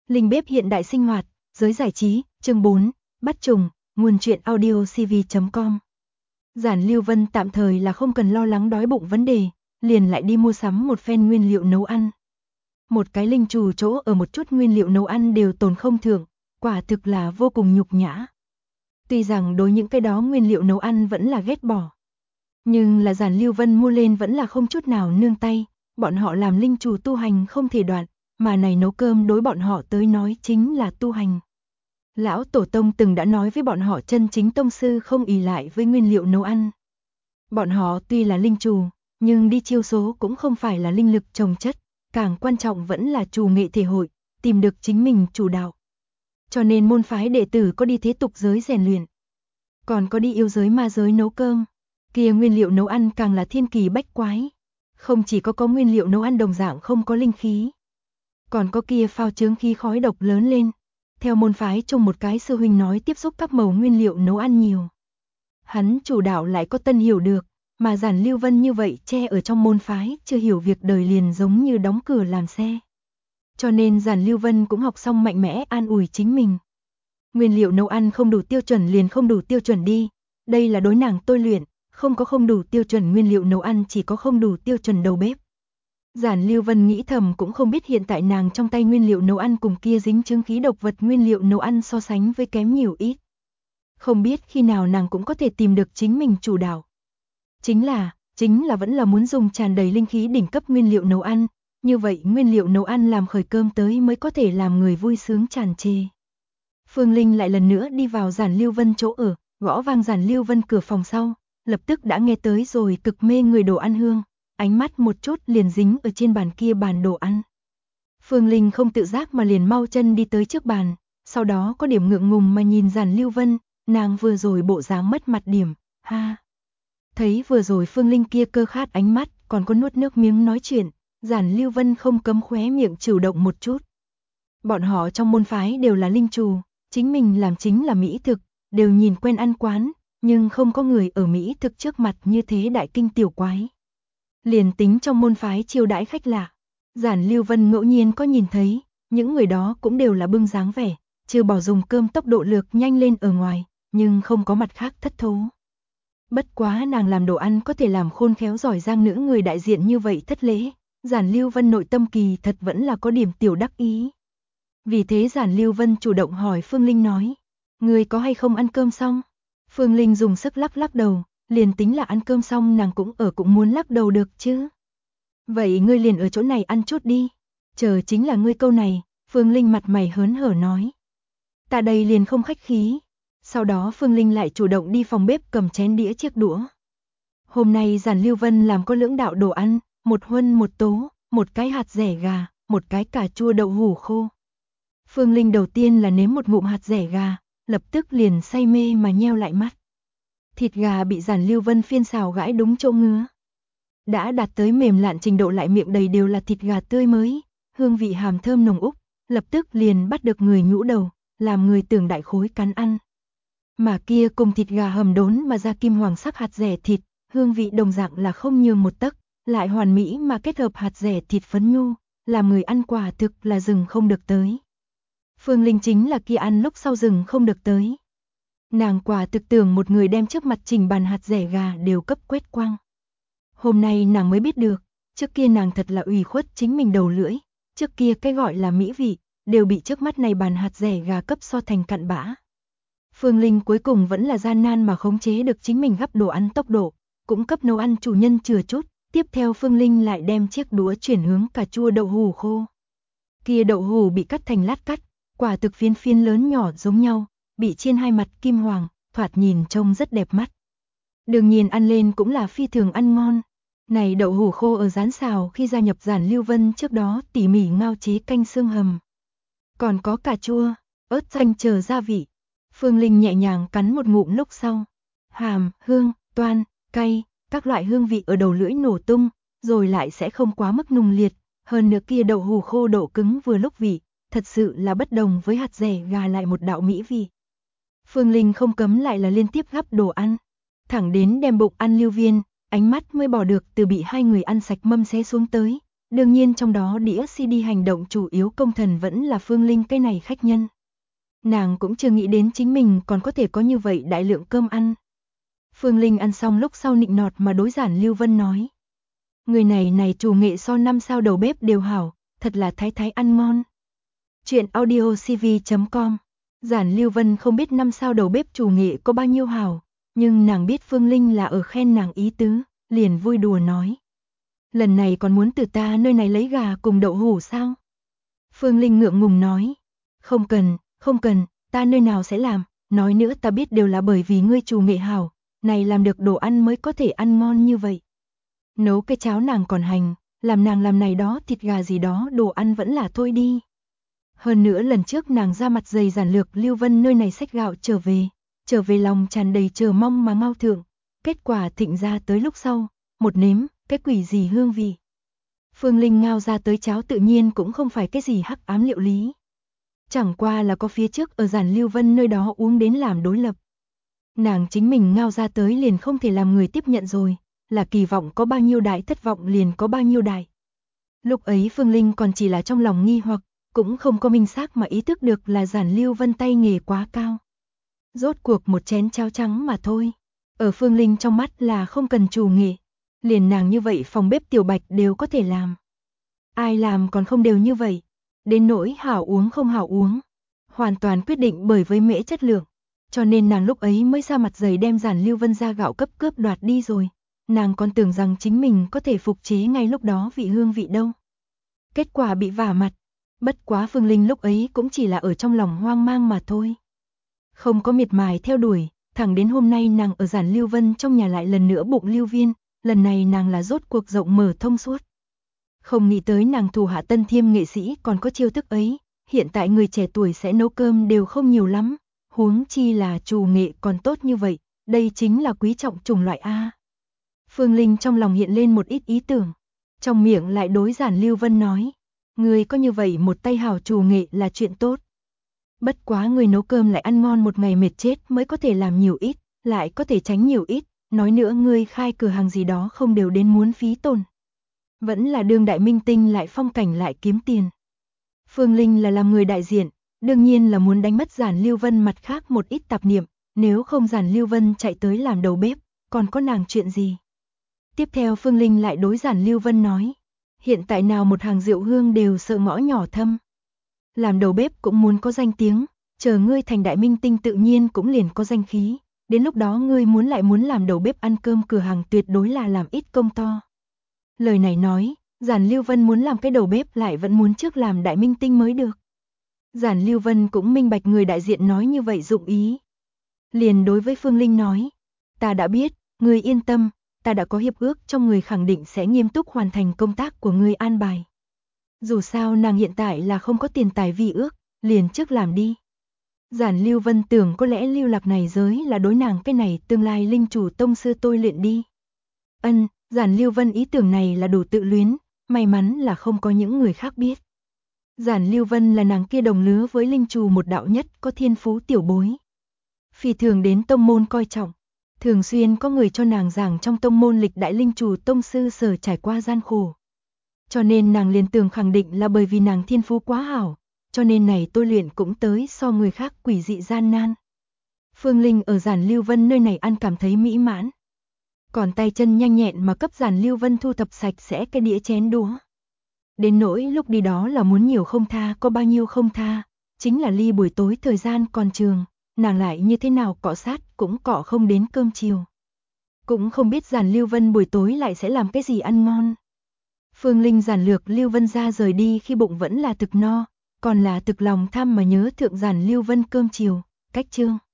Linh bếp hiện đại sinh hoạt, giới giải trí, chương 4, bắt trùng, nguồn truyện audio cv.com. Giản Lưu Vân tạm thời là không cần lo lắng đói bụng vấn đề, liền lại đi mua sắm một phen nguyên liệu nấu ăn. Một cái linh trù chỗ ở một chút nguyên liệu nấu ăn đều tồn không thượng, quả thực là vô cùng nhục nhã. Tuy rằng đối những cái đó nguyên liệu nấu ăn vẫn là ghét bỏ, nhưng là Giản Lưu Vân mua lên vẫn là không chút nào nương tay, bọn họ làm linh trù tu hành không thể đoạn, mà này nấu cơm đối bọn họ tới nói chính là tu hành. Lão Tổ Tông từng đã nói với bọn họ chân chính tông sư không ỷ lại với nguyên liệu nấu ăn. Bọn họ tuy là linh trù, nhưng đi chiêu số cũng không phải là linh lực trồng chất, càng quan trọng vẫn là trù nghệ thể hội, tìm được chính mình chủ đạo. Cho nên môn phái đệ tử có đi thế tục giới rèn luyện, còn có đi yêu giới ma giới nấu cơm, kia nguyên liệu nấu ăn càng là thiên kỳ bách quái. Không chỉ có nguyên liệu nấu ăn đồng dạng không có linh khí, còn có kia phao chướng khí khói độc lớn lên. Theo môn phái chung một cái sư huynh nói tiếp xúc các màu nguyên liệu nấu ăn nhiều. Hắn chủ đạo lại có tân hiểu được, mà Giản Lưu Vân như vậy che ở trong môn phái chưa hiểu việc đời liền giống như đóng cửa làm xe. Cho nên Giản Lưu Vân cũng học xong mạnh mẽ an ủi chính mình. Nguyên liệu nấu ăn không đủ tiêu chuẩn liền không đủ tiêu chuẩn đi, đây là đối nàng tôi luyện, không đủ tiêu chuẩn nguyên liệu nấu ăn, chỉ có không đủ tiêu chuẩn đầu bếp. Giản Lưu Vân nghĩ thầm cũng không biết hiện tại nàng trong tay nguyên liệu nấu ăn cùng kia dính chứng khí độc vật nguyên liệu nấu ăn so sánh với kém nhiều ít. Không biết khi nào nàng cũng có thể tìm được chính mình chủ đạo. Chính là vẫn là muốn dùng tràn đầy linh khí đỉnh cấp nguyên liệu nấu ăn, như vậy nguyên liệu nấu ăn làm khởi cơm tới mới có thể làm người vui sướng tràn trề. Phương Linh lại lần nữa đi vào Giản Lưu Vân chỗ ở, gõ vang Giản Lưu Vân cửa phòng sau, lập tức đã nghe tới rồi cực mê người đồ ăn hương. Ánh mắt một chút liền dính ở trên bàn kia bàn đồ ăn. Phương Linh không tự giác mà liền mau chân đi tới trước bàn, sau đó có điểm ngượng ngùng mà nhìn Giản Lưu Vân, nàng vừa rồi bộ dáng mất mặt điểm, ha. Thấy vừa rồi Phương Linh kia cơ khát ánh mắt, còn có nuốt nước miếng nói chuyện, Giản Lưu Vân không cấm khóe miệng chịu động một chút. Bọn họ trong môn phái đều là linh trù, chính mình làm chính là mỹ thực, đều nhìn quen ăn quán, nhưng không có người ở mỹ thực trước mặt như thế đại kinh tiểu quái. Liền tính trong môn phái chiêu đãi khách lạ, Giản Lưu Vân ngẫu nhiên có nhìn thấy, những người đó cũng đều là bưng dáng vẻ, trừ bỏ dùng cơm tốc độ lược nhanh lên ở ngoài, nhưng không có mặt khác thất thố. Bất quá nàng làm đồ ăn có thể làm khôn khéo giỏi giang nữ người đại diện như vậy thất lễ, Giản Lưu Vân nội tâm kỳ thật vẫn là có điểm tiểu đắc ý. Vì thế Giản Lưu Vân chủ động hỏi Phương Linh nói, người có hay không ăn cơm xong? Phương Linh dùng sức lắc đầu. Liền tính là ăn cơm xong nàng cũng muốn lắc đầu được chứ. Vậy ngươi liền ở chỗ này ăn chút đi. Chờ chính là ngươi câu này, Phương Linh mặt mày hớn hở nói. Ta đây liền không khách khí. Sau đó Phương Linh lại chủ động đi phòng bếp cầm chén đĩa chiếc đũa. Hôm nay Giản Lưu Vân làm có lưỡng đạo đồ ăn, một huân một tố, một cái hạt dẻ gà, một cái cà chua đậu hủ khô. Phương Linh đầu tiên là nếm một ngụm hạt dẻ gà, lập tức liền say mê mà nheo lại mắt. Thịt gà bị Giản Lưu Vân phiên xào gãi đúng chỗ ngứa. Đã đạt tới mềm lạn trình độ, lại miệng đầy đều là thịt gà tươi mới, hương vị hàm thơm nồng úc, lập tức liền bắt được người nhũ đầu, làm người tưởng đại khối cắn ăn. Mà kia cùng thịt gà hầm đốn mà ra kim hoàng sắc hạt dẻ thịt, hương vị đồng dạng là không nhường một tấc, lại hoàn mỹ mà kết hợp hạt dẻ thịt phấn nhu, làm người ăn quả thực là dừng không được tới. Phương Linh chính là kia ăn lúc sau dừng không được tới. Nàng quả thực tưởng một người đem trước mặt chỉnh bàn hạt dẻ gà đều cấp quét quang. Hôm nay nàng mới biết được, trước kia nàng thật là ủy khuất chính mình đầu lưỡi, trước kia cái gọi là mỹ vị, đều bị trước mắt này bàn hạt dẻ gà cấp so thành cặn bã. Phương Linh cuối cùng vẫn là gian nan mà khống chế được chính mình gắp đồ ăn tốc độ, cũng cấp nấu ăn chủ nhân chừa chút, tiếp theo Phương Linh lại đem chiếc đũa chuyển hướng cà chua đậu hủ khô. Kia đậu hủ bị cắt thành lát cắt, quả thực phiến phiến lớn nhỏ giống nhau, bị chiên hai mặt kim hoàng, thoạt nhìn trông rất đẹp mắt. Đương nhiên ăn lên cũng là phi thường ăn ngon. Này đậu hủ khô ở rán xào khi gia nhập Giản Lưu Vân trước đó tỉ mỉ ngao chế canh xương hầm. Còn có cà chua, ớt xanh chờ gia vị. Phương Linh nhẹ nhàng cắn một ngụm lúc sau. Hàm, hương, toan, cay, các loại hương vị ở đầu lưỡi nổ tung, rồi lại sẽ không quá mức nùng liệt. Hơn nữa kia đậu hủ khô độ cứng vừa lúc vị, thật sự là bất đồng với hạt dẻ gà lại một đạo mỹ vị. Phương Linh không cấm lại là liên tiếp gắp đồ ăn, thẳng đến đem bụng ăn lưu viên, ánh mắt mới bỏ được từ bị hai người ăn sạch mâm xé xuống tới, đương nhiên trong đó đĩa CD hành động chủ yếu công thần vẫn là Phương Linh cái này khách nhân. Nàng cũng chưa nghĩ đến chính mình còn có thể có như vậy đại lượng cơm ăn. Phương Linh ăn xong lúc sau nịnh nọt mà đối Giản Lưu Vân nói. Người này chủ nghệ so 5 sao đầu bếp đều hảo, thật là thái thái ăn ngon. Chuyện audio cv.com. Giản Lưu Vân không biết 5 sao đầu bếp chủ nghệ có bao nhiêu hảo, nhưng nàng biết Phương Linh là ở khen nàng ý tứ, liền vui đùa nói. Lần này còn muốn từ ta nơi này lấy gà cùng đậu hũ sao? Phương Linh ngượng ngùng nói. Không cần, ta nơi nào sẽ làm, nói nữa ta biết đều là bởi vì ngươi chủ nghệ hảo, này làm được đồ ăn mới có thể ăn ngon như vậy. Nấu cái cháo nàng còn hành, làm nàng làm này đó thịt gà gì đó đồ ăn vẫn là thôi đi. Hơn nữa lần trước nàng ra mặt dày giản lược Lưu Vân nơi này xách gạo trở về lòng tràn đầy chờ mong mà ngao thượng, kết quả thịnh ra tới lúc sau, một nếm, cái quỷ gì hương vị. Phương Linh ngao ra tới cháo tự nhiên cũng không phải cái gì hắc ám liệu lý. Chẳng qua là có phía trước ở Giản Lưu Vân nơi đó uống đến làm đối lập. Nàng chính mình ngao ra tới liền không thể làm người tiếp nhận rồi, là kỳ vọng có bao nhiêu đại thất vọng liền có bao nhiêu đại. Lúc ấy Phương Linh còn chỉ là trong lòng nghi hoặc, cũng không có minh xác mà ý thức được là Giản Lưu Vân tay nghề quá cao. Rốt cuộc một chén cháo trắng mà thôi. Ở Phương Linh trong mắt là không cần chủ nghệ. Liền nàng như vậy phòng bếp tiểu bạch đều có thể làm. Ai làm còn không đều như vậy. Đến nỗi hảo uống không hảo uống. Hoàn toàn quyết định bởi với mễ chất lượng. Cho nên nàng lúc ấy mới ra mặt dày đem Giản Lưu Vân ra gạo cấp cướp đoạt đi rồi. Nàng còn tưởng rằng chính mình có thể phục chế ngay lúc đó vị hương vị đâu. Kết quả bị vả mặt. Bất quá Phương Linh lúc ấy cũng chỉ là ở trong lòng hoang mang mà thôi. Không có miệt mài theo đuổi, thẳng đến hôm nay nàng ở Giản Lưu Vân trong nhà lại lần nữa bụng lưu viên, lần này nàng là rốt cuộc rộng mở thông suốt. Không nghĩ tới nàng thủ hạ tân thiêm nghệ sĩ còn có chiêu thức ấy, hiện tại người trẻ tuổi sẽ nấu cơm đều không nhiều lắm, huống chi là chủ nghệ còn tốt như vậy, đây chính là quý trọng chủng loại A. Phương Linh trong lòng hiện lên một ít ý tưởng, trong miệng lại đối Giản Lưu Vân nói, người có như vậy một tay hảo chủ nghệ là chuyện tốt. Bất quá người nấu cơm lại ăn ngon một ngày mệt chết mới có thể làm nhiều ít, lại có thể tránh nhiều ít, nói nữa ngươi khai cửa hàng gì đó không đều đến muốn phí tổn. Vẫn là đương đại minh tinh lại phong cảnh lại kiếm tiền. Phương Linh là làm người đại diện, đương nhiên là muốn đánh mất Giản Lưu Vân mặt khác một ít tạp niệm, nếu không Giản Lưu Vân chạy tới làm đầu bếp, còn có nàng chuyện gì. Tiếp theo Phương Linh lại đối Giản Lưu Vân nói, hiện tại nào một hàng rượu hương đều sợ ngõ nhỏ thâm. Làm đầu bếp cũng muốn có danh tiếng, chờ ngươi thành đại minh tinh tự nhiên cũng liền có danh khí, đến lúc đó ngươi muốn làm đầu bếp ăn cơm cửa hàng tuyệt đối là làm ít công to. Lời này nói, Giản Lưu Vân muốn làm cái đầu bếp lại vẫn muốn trước làm đại minh tinh mới được. Giản Lưu Vân cũng minh bạch người đại diện nói như vậy dụng ý. Liền đối với Phương Linh nói, ta đã biết, ngươi yên tâm, ta đã có hiệp ước trong người khẳng định sẽ nghiêm túc hoàn thành công tác của ngươi an bài. Dù sao nàng hiện tại là không có tiền tài vi ước, liền trước làm đi. Giản Lưu Vân tưởng có lẽ lưu lạc này giới là đối nàng cái này tương lai linh chủ tông sư tôi luyện đi. Giản Lưu Vân ý tưởng này là đủ tự luyến, may mắn là không có những người khác biết. Giản Lưu Vân là nàng kia đồng lứa với linh chủ một đạo nhất có thiên phú tiểu bối. Phi thường đến tông môn coi trọng, thường xuyên có người cho nàng giảng trong tông môn lịch đại linh chủ tông sư sở trải qua gian khổ. Cho nên nàng liền tưởng khẳng định là bởi vì nàng thiên phú quá hảo, cho nên này tôi luyện cũng tới so người khác quỷ dị gian nan. Phương Linh ở Giản Lưu Vân nơi này ăn cảm thấy mỹ mãn. Còn tay chân nhanh nhẹn mà cấp Giản Lưu Vân thu thập sạch sẽ cái đĩa chén đũa. Đến nỗi lúc đi đó là muốn nhiều không tha có bao nhiêu không tha, chính là ly buổi tối thời gian còn trường, nàng lại như thế nào cọ sát cũng cọ không đến cơm chiều. Cũng không biết Giản Lưu Vân buổi tối lại sẽ làm cái gì ăn ngon. Phương Linh giản lược Lưu Vân ra rời đi khi bụng vẫn là thực no, còn là thực lòng tham mà nhớ thượng Giản Lưu Vân cơm chiều, cách chương.